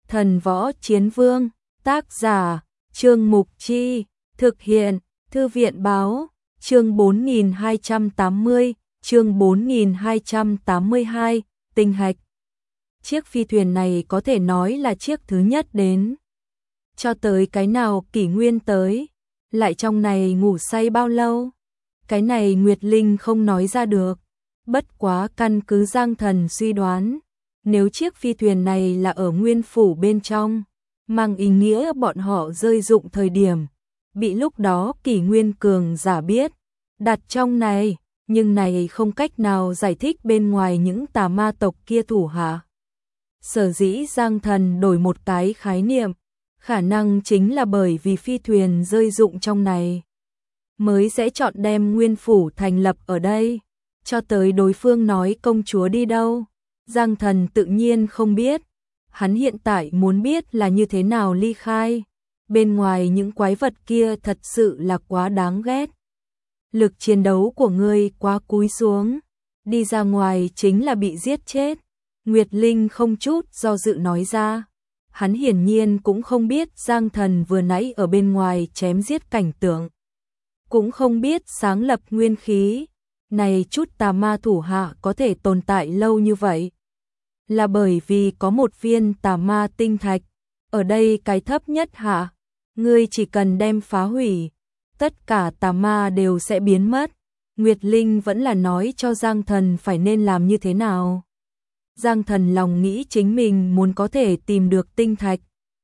Thần Võ Chiến Vương, tác giả, Trương Mục Chi, thực hiện, Thư viện Báo, chương 4280, chương 4282, tinh hạch. Chiếc phi thuyền này có thể nói là chiếc thứ nhất đến. Cho tới cái nào kỷ nguyên tới, lại trong này ngủ say bao lâu? Cái này Nguyệt Linh không nói ra được. Bất quá căn cứ Giang Thần suy đoán, nếu chiếc phi thuyền này là ở nguyên phủ bên trong, mang ý nghĩa bọn họ rơi dụng thời điểm, bị lúc đó kỷ nguyên cường giả biết, đặt trong này, nhưng này không cách nào giải thích bên ngoài những tà ma tộc kia thủ hạ. Sở dĩ Giang Thần đổi một cái khái niệm, khả năng chính là bởi vì phi thuyền rơi dụng trong này, mới sẽ chọn đem nguyên phủ thành lập ở đây. Cho tới đối phương nói công chúa đi đâu, Giang Thần tự nhiên không biết. Hắn hiện tại muốn biết là như thế nào ly khai. Bên ngoài những quái vật kia thật sự là quá đáng ghét. Lực chiến đấu của ngươi quá cúi xuống, đi ra ngoài chính là bị giết chết. Nguyệt Linh không chút do dự nói ra. Hắn hiển nhiên cũng không biết Giang Thần vừa nãy ở bên ngoài chém giết cảnh tượng, cũng không biết sáng lập nguyên khí. Này chút tà ma thủ hạ có thể tồn tại lâu như vậy, là bởi vì có một viên tà ma tinh thạch, ở đây cái thấp nhất hạ, ngươi chỉ cần đem phá hủy, tất cả tà ma đều sẽ biến mất. Nguyệt Linh vẫn là nói cho Giang Thần phải nên làm như thế nào. Giang Thần lòng nghĩ chính mình muốn có thể tìm được tinh thạch,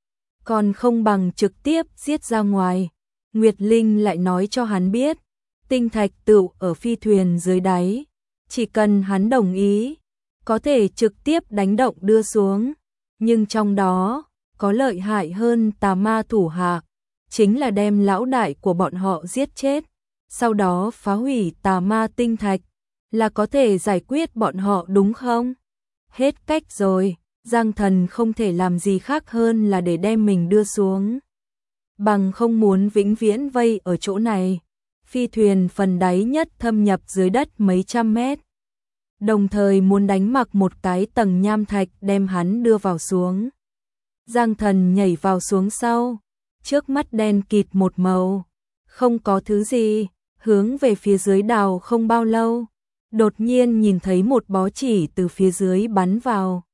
còn không bằng trực tiếp giết ra ngoài. Nguyệt Linh lại nói cho hắn biết, tinh thạch tựu ở phi thuyền dưới đáy, chỉ cần hắn đồng ý, có thể trực tiếp đánh động đưa xuống, nhưng trong đó có lợi hại hơn tà ma thủ hạ, chính là đem lão đại của bọn họ giết chết, sau đó phá hủy tà ma tinh thạch, là có thể giải quyết bọn họ đúng không? Hết cách rồi, Giang Thần không thể làm gì khác hơn là để đem mình đưa xuống, bằng không muốn vĩnh viễn vây ở chỗ này. Phi thuyền phần đáy nhất thâm nhập dưới đất mấy trăm mét, đồng thời muốn đánh mặc một cái tầng nham thạch đem hắn đưa vào xuống. Giang Thần nhảy vào xuống sau, trước mắt đen kịt một màu, không có thứ gì, hướng về phía dưới đào không bao lâu, đột nhiên nhìn thấy một bó chỉ từ phía dưới bắn vào.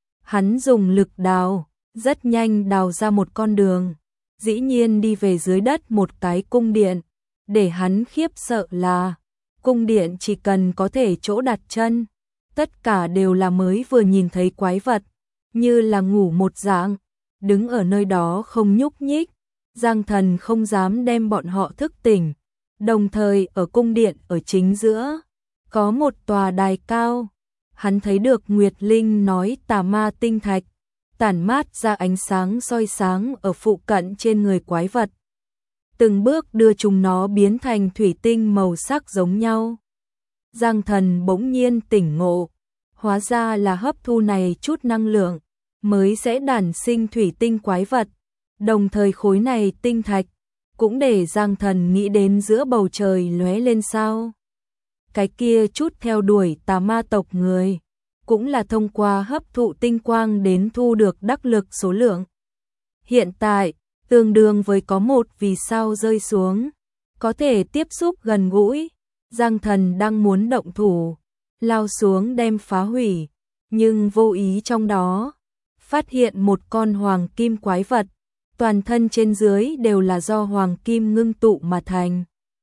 Hắn dùng lực đào, rất nhanh đào ra một con đường, dĩ nhiên đi về dưới đất một cái cung điện. Để hắn khiếp sợ là, cung điện chỉ cần có thể chỗ đặt chân, tất cả đều là mới vừa nhìn thấy quái vật, như là ngủ một dạng, đứng ở nơi đó không nhúc nhích. Giang Thần không dám đem bọn họ thức tỉnh, đồng thời ở cung điện ở chính giữa, có một tòa đài cao. Hắn thấy được Nguyệt Linh nói tà ma tinh thạch, tản mát ra ánh sáng soi sáng ở phụ cận trên người quái vật, từng bước đưa chúng nó biến thành thủy tinh màu sắc giống nhau. Giang Thần bỗng nhiên tỉnh ngộ, hóa ra là hấp thu này chút năng lượng, mới sẽ đản sinh thủy tinh quái vật, đồng thời khối này tinh thạch, cũng để Giang Thần nghĩ đến giữa bầu trời lóe lên sao. Cái kia chút theo đuổi tà ma tộc người, cũng là thông qua hấp thụ tinh quang đến thu được đắc lực số lượng. Hiện tại, tương đương với có một vì sao rơi xuống, có thể tiếp xúc gần gũi. Giang Thần đang muốn động thủ, lao xuống đem phá hủy, nhưng vô ý trong đó, phát hiện một con hoàng kim quái vật, toàn thân trên dưới đều là do hoàng kim ngưng tụ mà thành.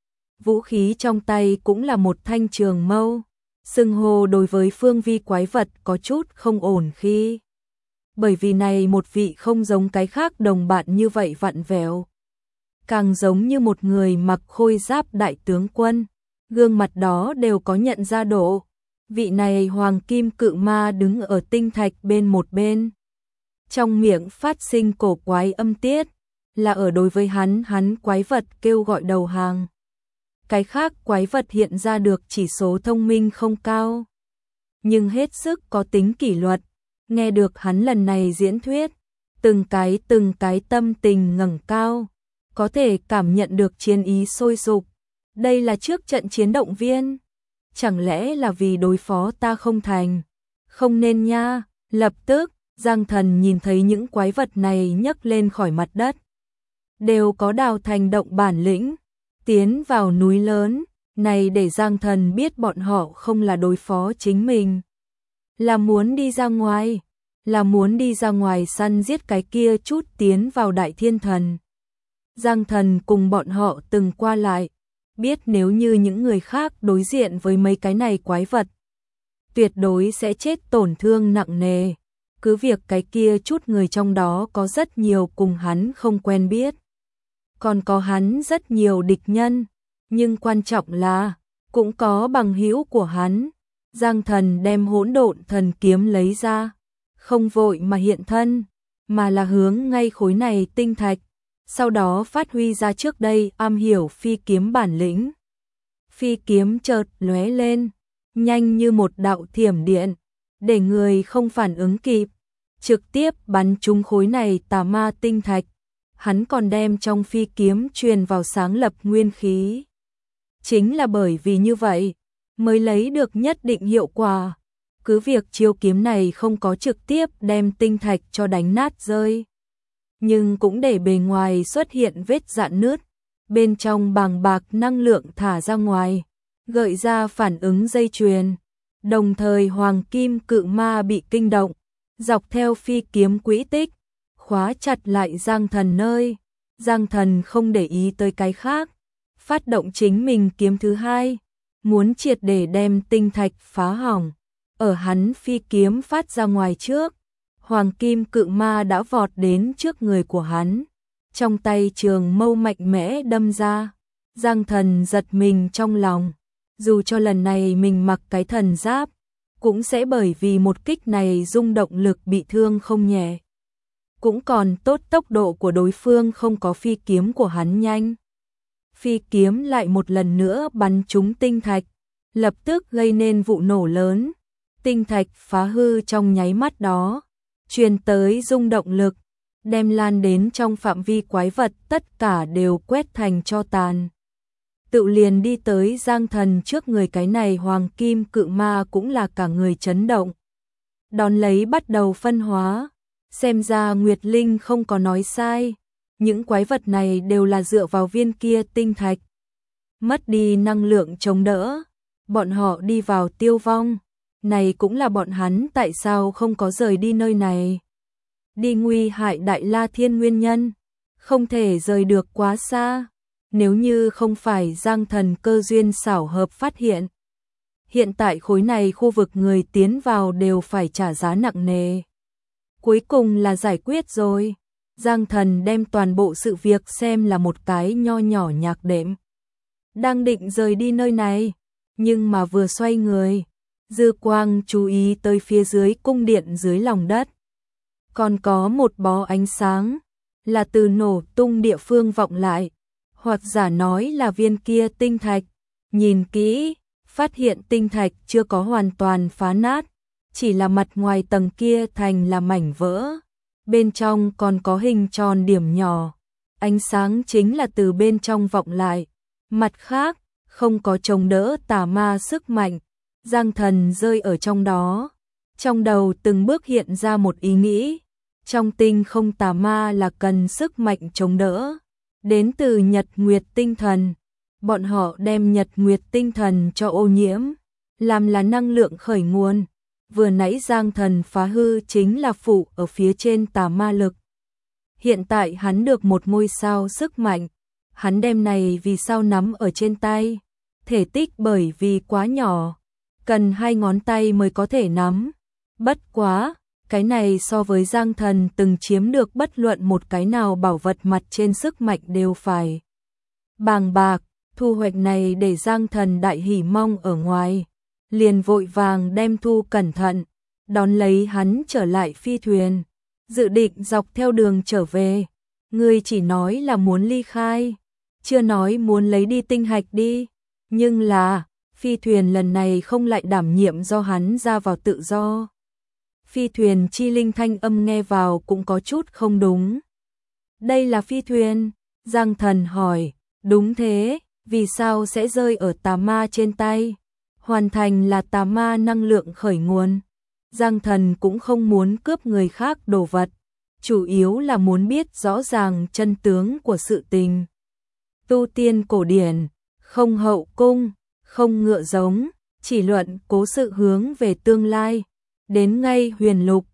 Vũ khí trong tay cũng là một thanh trường mâu, xưng hô đối với phương vi quái vật có chút không ổn khi. Bởi vì này một vị không giống cái khác đồng bạn như vậy vặn vẹo, càng giống như một người mặc khôi giáp đại tướng quân, gương mặt đó đều có nhận ra độ. Vị này hoàng kim cự ma đứng ở tinh thạch bên một bên, trong miệng phát sinh cổ quái âm tiết, là ở đối với hắn quái vật kêu gọi đầu hàng. Cái khác quái vật hiện ra được chỉ số thông minh không cao, nhưng hết sức có tính kỷ luật. Nghe được hắn lần này diễn thuyết, từng cái tâm tình ngẩng cao, có thể cảm nhận được chiến ý sôi sục. Đây là trước trận chiến động viên, chẳng lẽ là vì đối phó ta không thành? Không nên nha. Lập tức, Giang Thần nhìn thấy những quái vật này nhấc lên khỏi mặt đất, đều có đào thành động bản lĩnh, tiến vào núi lớn, này để Giang Thần biết bọn họ không là đối phó chính mình, là muốn đi ra ngoài săn giết cái kia chút tiến vào Đại Thiên Thần. Giang Thần cùng bọn họ từng qua lại, biết nếu như những người khác đối diện với mấy cái này quái vật, tuyệt đối sẽ chết tổn thương nặng nề. Cứ việc cái kia chút người trong đó có rất nhiều cùng hắn không quen biết, còn có hắn rất nhiều địch nhân, nhưng quan trọng là cũng có bằng hữu của hắn. Giang Thần đem Hỗn Độn Thần Kiếm lấy ra, không vội mà hiện thân, mà là hướng ngay khối này tinh thạch, sau đó phát huy ra trước đây am hiểu phi kiếm bản lĩnh. Phi kiếm chợt lóe lên, nhanh như một đạo thiểm điện, để người không phản ứng kịp, trực tiếp bắn trúng khối này tà ma tinh thạch. Hắn còn đem trong phi kiếm truyền vào sáng lập nguyên khí. Chính là bởi vì như vậy, mới lấy được nhất định hiệu quả. Cứ việc chiêu kiếm này không có trực tiếp đem tinh thạch cho đánh nát rơi, nhưng cũng để bề ngoài xuất hiện vết rạn nứt, bên trong bàng bạc năng lượng thả ra ngoài, gợi ra phản ứng dây chuyền. Đồng thời Hoàng Kim Cự Ma bị kinh động, dọc theo phi kiếm quỹ tích, khóa chặt lại Giang Thần nơi. Giang Thần không để ý tới cái khác, phát động chính mình kiếm thứ hai, muốn triệt để đem tinh thạch phá hỏng. Ở hắn phi kiếm phát ra ngoài trước, Hoàng Kim Cự Ma đã vọt đến trước người của hắn, trong tay trường mâu mạnh mẽ đâm ra. Giang Thần giật mình trong lòng, dù cho lần này mình mặc cái thần giáp, cũng sẽ bởi vì một kích này rung động lực bị thương không nhẹ. Cũng còn tốt tốc độ của đối phương không có phi kiếm của hắn nhanh. Phi kiếm lại một lần nữa bắn trúng tinh thạch, lập tức gây nên vụ nổ lớn. Tinh thạch phá hư trong nháy mắt đó, truyền tới rung động lực, đem lan đến trong phạm vi quái vật, tất cả đều quét thành tro tàn. Tự liền đi tới Giang Thần trước người, cái này Hoàng Kim Cự Ma cũng là cả người chấn động. Đón lấy bắt đầu phân hóa, xem ra Nguyệt Linh không có nói sai, những quái vật này đều là dựa vào viên kia tinh thạch. Mất đi năng lượng chống đỡ, bọn họ đi vào tiêu vong. Này cũng là bọn hắn tại sao không có rời đi nơi này. Đi nguy hại Đại La Thiên nguyên nhân, không thể rời được quá xa. Nếu như không phải Giang Thần cơ duyên xảo hợp phát hiện, hiện tại khối này khu vực người tiến vào đều phải trả giá nặng nề. Cuối cùng là giải quyết rồi. Giang Thần đem toàn bộ sự việc xem là một cái nho nhỏ nhạc đệm. Đang định rời đi nơi này, nhưng mà vừa xoay người, dư quang chú ý tới phía dưới cung điện dưới lòng đất. Còn có một bó ánh sáng, là từ nổ tung địa phương vọng lại, hoặc giả nói là viên kia tinh thạch. Nhìn kỹ, phát hiện tinh thạch chưa có hoàn toàn phá nát, chỉ là mặt ngoài tầng kia thành là mảnh vỡ. Bên trong còn có hình tròn điểm nhỏ, ánh sáng chính là từ bên trong vọng lại. Mặt khác, không có chống đỡ tà ma sức mạnh. Giang Thần rơi ở trong đó, trong đầu từng bước hiện ra một ý nghĩ. Trong tinh không tà ma là cần sức mạnh chống đỡ, đến từ Nhật Nguyệt tinh thần. Bọn họ đem Nhật Nguyệt tinh thần cho ô nhiễm, làm là năng lượng khởi nguồn. Vừa nãy Giang Thần phá hư chính là phụ ở phía trên tà ma lực. Hiện tại hắn được một ngôi sao sức mạnh, hắn đem này vì sao nắm ở trên tay. Thể tích bởi vì quá nhỏ, cần 2 ngón tay mới có thể nắm. Bất quá, cái này so với Giang Thần từng chiếm được bất luận một cái nào bảo vật mặt trên sức mạnh đều phải bàng bạc. Thu hoạch này để Giang Thần đại hỉ mong ở ngoài, liền vội vàng đem thu cẩn thận, đón lấy hắn trở lại phi thuyền, dự định dọc theo đường trở về. Ngươi chỉ nói là muốn ly khai, chưa nói muốn lấy đi tinh hạch đi, nhưng là phi thuyền lần này không lại đảm nhiệm do hắn ra vào tự do. Phi thuyền chi linh thanh âm nghe vào cũng có chút không đúng. Đây là phi thuyền? Giang Thần hỏi. Đúng thế, vì sao sẽ rơi ở tà ma trên tay? Hoàn thành là tà ma năng lượng khởi nguồn. Giang Thần cũng không muốn cướp người khác đồ vật, chủ yếu là muốn biết rõ ràng chân tướng của sự tình. Tu tiên cổ điển, không hậu cung, không ngựa giống, chỉ luận cố sự hướng về tương lai. Đến ngay huyền lục,